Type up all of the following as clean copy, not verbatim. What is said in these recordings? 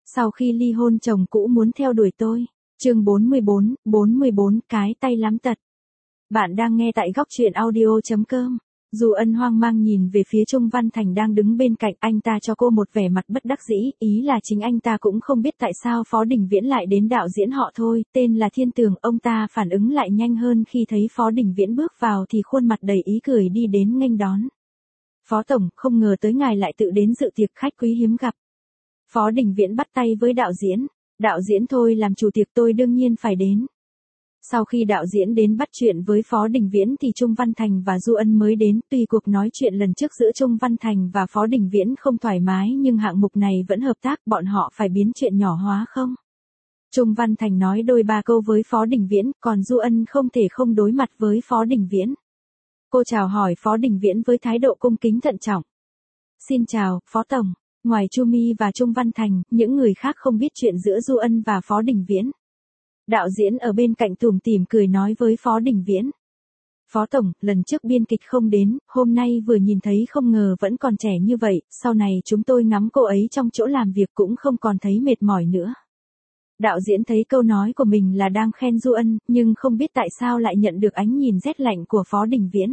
Sau khi ly hôn chồng cũ muốn theo đuổi tôi. Chương 44, cái tay lắm tật. Bạn đang nghe tại góc truyện audio.com. Du Ân hoang mang nhìn về phía Trung Văn Thành đang đứng bên cạnh, anh ta cho cô một vẻ mặt bất đắc dĩ, ý là chính anh ta cũng không biết tại sao Phó Đình Viễn lại đến đạo diễn họ thôi, tên là Thiên Tường. Ông ta phản ứng lại nhanh hơn, khi thấy Phó Đình Viễn bước vào thì khuôn mặt đầy ý cười đi đến nghênh đón. Phó Tổng, không ngờ tới ngài lại tự đến dự tiệc khách quý hiếm gặp. Phó Đình Viễn bắt tay với đạo diễn thôi làm chủ tiệc tôi đương nhiên phải đến. Sau khi đạo diễn đến bắt chuyện với Phó Đình Viễn thì Trung Văn Thành và Du Ân mới đến, tuy cuộc nói chuyện lần trước giữa Trung Văn Thành và Phó Đình Viễn không thoải mái nhưng hạng mục này vẫn hợp tác, bọn họ phải biến chuyện nhỏ hóa không? Trung Văn Thành nói đôi ba câu với Phó Đình Viễn, còn Du Ân không thể không đối mặt với Phó Đình Viễn. Cô chào hỏi Phó Đình Viễn với thái độ cung kính thận trọng. Xin chào, Phó Tổng. Ngoài Chu Mi và Trung Văn Thành, những người khác không biết chuyện giữa Du Ân và Phó Đình Viễn. Đạo diễn ở bên cạnh tủm tỉm cười nói với Phó Đình Viễn. Phó Tổng, lần trước biên kịch không đến, hôm nay vừa nhìn thấy không ngờ vẫn còn trẻ như vậy, sau này chúng tôi ngắm cô ấy trong chỗ làm việc cũng không còn thấy mệt mỏi nữa. Đạo diễn thấy câu nói của mình là đang khen Du Ân, nhưng không biết tại sao lại nhận được ánh nhìn rét lạnh của Phó Đình Viễn.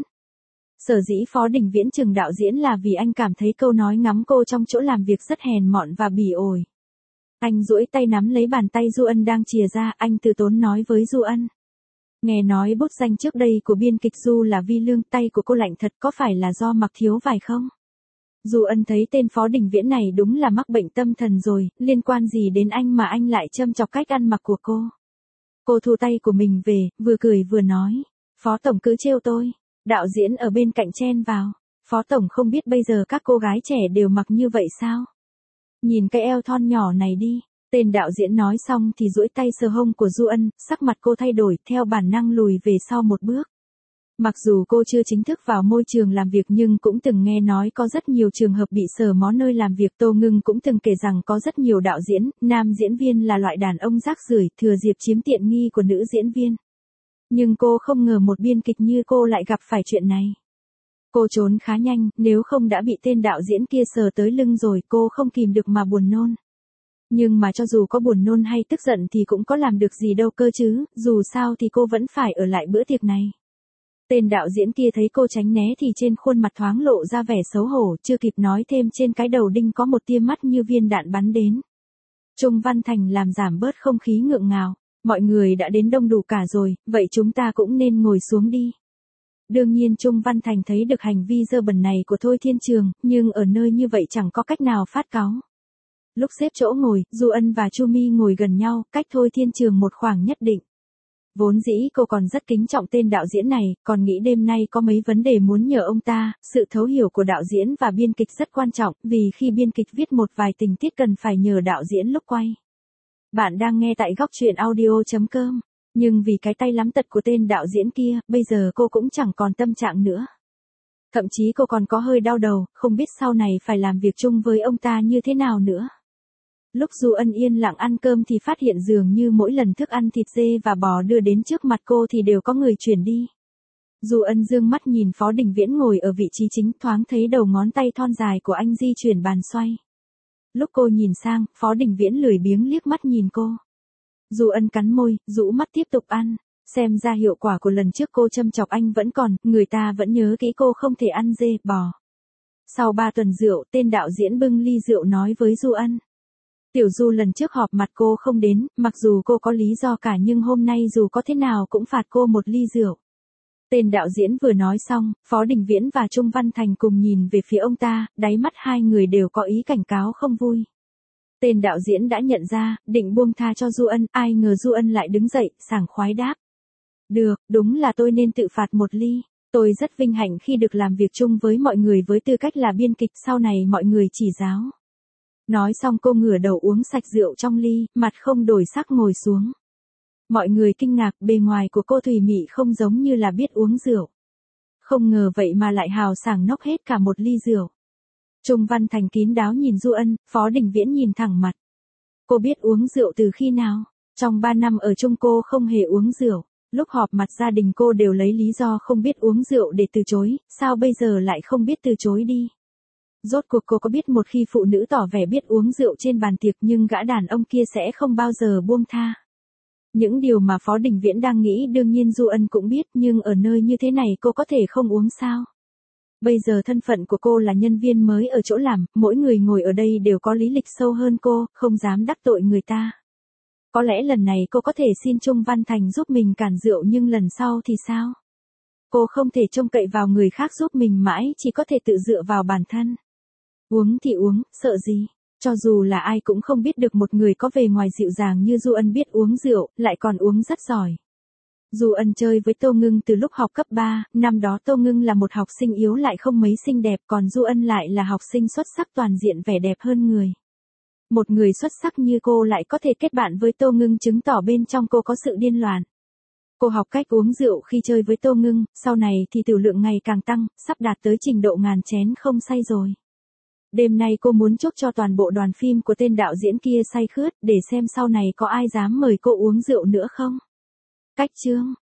Sở dĩ Phó Đình Viễn chừng đạo diễn là vì anh cảm thấy câu nói ngắm cô trong chỗ làm việc rất hèn mọn và bỉ ổi. Anh duỗi tay nắm lấy bàn tay Du Ân đang chìa ra, anh từ tốn nói với Du Ân. Nghe nói bút danh trước đây của biên kịch Du là Vi Lương, tay của cô lạnh thật, có phải là do mặc thiếu vải không? Du Ân thấy tên Phó Đình Viễn này đúng là mắc bệnh tâm thần rồi, liên quan gì đến anh mà anh lại châm chọc cách ăn mặc của cô. Cô thu tay của mình về, vừa cười vừa nói. Phó Tổng cứ trêu tôi. Đạo diễn ở bên cạnh chen vào. Phó Tổng không biết bây giờ các cô gái trẻ đều mặc như vậy sao? Nhìn cái eo thon nhỏ này đi. Tên đạo diễn nói xong thì duỗi tay sờ hông của Du Ân, sắc mặt cô thay đổi, theo bản năng lùi về sau một bước. Mặc dù cô chưa chính thức vào môi trường làm việc nhưng cũng từng nghe nói có rất nhiều trường hợp bị sờ mó nơi làm việc. Tô Ngưng cũng từng kể rằng có rất nhiều đạo diễn, nam diễn viên là loại đàn ông rác rưởi, thừa dịp chiếm tiện nghi của nữ diễn viên. Nhưng cô không ngờ một biên kịch như cô lại gặp phải chuyện này. Cô trốn khá nhanh, nếu không đã bị tên đạo diễn kia sờ tới lưng rồi, cô không kìm được mà buồn nôn. Nhưng mà cho dù có buồn nôn hay tức giận thì cũng có làm được gì đâu cơ chứ, dù sao thì cô vẫn phải ở lại bữa tiệc này. Tên đạo diễn kia thấy cô tránh né thì trên khuôn mặt thoáng lộ ra vẻ xấu hổ, chưa kịp nói thêm trên cái đầu đinh có một tia mắt như viên đạn bắn đến. Trung Văn Thành làm giảm bớt không khí ngượng ngào. Mọi người đã đến đông đủ cả rồi, vậy chúng ta cũng nên ngồi xuống đi. Đương nhiên Trung Văn Thành thấy được hành vi dơ bẩn này của Thôi Thiên Trường, nhưng ở nơi như vậy chẳng có cách nào phát cáu. Lúc xếp chỗ ngồi, Du Ân và Chu Mi ngồi gần nhau, cách Thôi Thiên Trường một khoảng nhất định. Vốn dĩ cô còn rất kính trọng tên đạo diễn này, còn nghĩ đêm nay có mấy vấn đề muốn nhờ ông ta. Sự thấu hiểu của đạo diễn và biên kịch rất quan trọng, vì khi biên kịch viết một vài tình tiết cần phải nhờ đạo diễn lúc quay. Bạn đang nghe tại góc truyện audio.com. Nhưng vì cái tay lắm tật của tên đạo diễn kia, bây giờ cô cũng chẳng còn tâm trạng nữa. Thậm chí cô còn có hơi đau đầu, không biết sau này phải làm việc chung với ông ta như thế nào nữa. Lúc Du Ân yên lặng ăn cơm thì phát hiện dường như mỗi lần thức ăn thịt dê và bò đưa đến trước mặt cô thì đều có người chuyển đi. Du Ân dương mắt nhìn Phó Đình Viễn ngồi ở vị trí chính, thoáng thấy đầu ngón tay thon dài của anh di chuyển bàn xoay. Lúc cô nhìn sang, Phó Đình Viễn lười biếng liếc mắt nhìn cô. Du Ân cắn môi, rũ mắt tiếp tục ăn. Xem ra hiệu quả của lần trước cô châm chọc anh vẫn còn, người ta vẫn nhớ kỹ cô không thể ăn dê, bò. Sau 3 tuần rượu, tên đạo diễn bưng ly rượu nói với Du Ân. Tiểu Du lần trước họp mặt cô không đến, mặc dù cô có lý do cả nhưng hôm nay dù có thế nào cũng phạt cô một ly rượu. Tên đạo diễn vừa nói xong, Phó Đình Viễn và Trung Văn Thành cùng nhìn về phía ông ta, đáy mắt hai người đều có ý cảnh cáo không vui. Tên đạo diễn đã nhận ra, định buông tha cho Du Ân, ai ngờ Du Ân lại đứng dậy, sảng khoái đáp. Được, đúng là tôi nên tự phạt một ly. Tôi rất vinh hạnh khi được làm việc chung với mọi người với tư cách là biên kịch, sau này mọi người chỉ giáo. Nói xong cô ngửa đầu uống sạch rượu trong ly, mặt không đổi sắc ngồi xuống. Mọi người kinh ngạc, bề ngoài của cô thùy mị không giống như là biết uống rượu. Không ngờ vậy mà lại hào sảng nốc hết cả một ly rượu. Trung Văn Thành kín đáo nhìn Du Ân, Phó Đình Viễn nhìn thẳng mặt. Cô biết uống rượu từ khi nào? Trong 3 năm ở chung cô không hề uống rượu. Lúc họp mặt gia đình cô đều lấy lý do không biết uống rượu để từ chối, sao bây giờ lại không biết từ chối đi? Rốt cuộc cô có biết một khi phụ nữ tỏ vẻ biết uống rượu trên bàn tiệc nhưng gã đàn ông kia sẽ không bao giờ buông tha. Những điều mà Phó Đình Viễn đang nghĩ đương nhiên Du Ân cũng biết, nhưng ở nơi như thế này cô có thể không uống sao? Bây giờ thân phận của cô là nhân viên mới ở chỗ làm, mỗi người ngồi ở đây đều có lý lịch sâu hơn cô, không dám đắc tội người ta. Có lẽ lần này cô có thể xin Trung Văn Thành giúp mình cản rượu, nhưng lần sau thì sao? Cô không thể trông cậy vào người khác giúp mình mãi, chỉ có thể tự dựa vào bản thân. Uống thì uống, sợ gì? Cho dù là ai cũng không biết được một người có vẻ ngoài dịu dàng như Du Ân biết uống rượu, lại còn uống rất giỏi. Du Ân chơi với Tô Ngưng từ lúc học cấp 3, năm đó Tô Ngưng là một học sinh yếu lại không mấy xinh đẹp, còn Du Ân lại là học sinh xuất sắc toàn diện vẻ đẹp hơn người. Một người xuất sắc như cô lại có thể kết bạn với Tô Ngưng chứng tỏ bên trong cô có sự điên loạn. Cô học cách uống rượu khi chơi với Tô Ngưng, sau này thì tiểu lượng ngày càng tăng, sắp đạt tới trình độ ngàn chén không say rồi. Đêm nay cô muốn chúc cho toàn bộ đoàn phim của tên đạo diễn kia say khướt, để xem sau này có ai dám mời cô uống rượu nữa không. Cách chương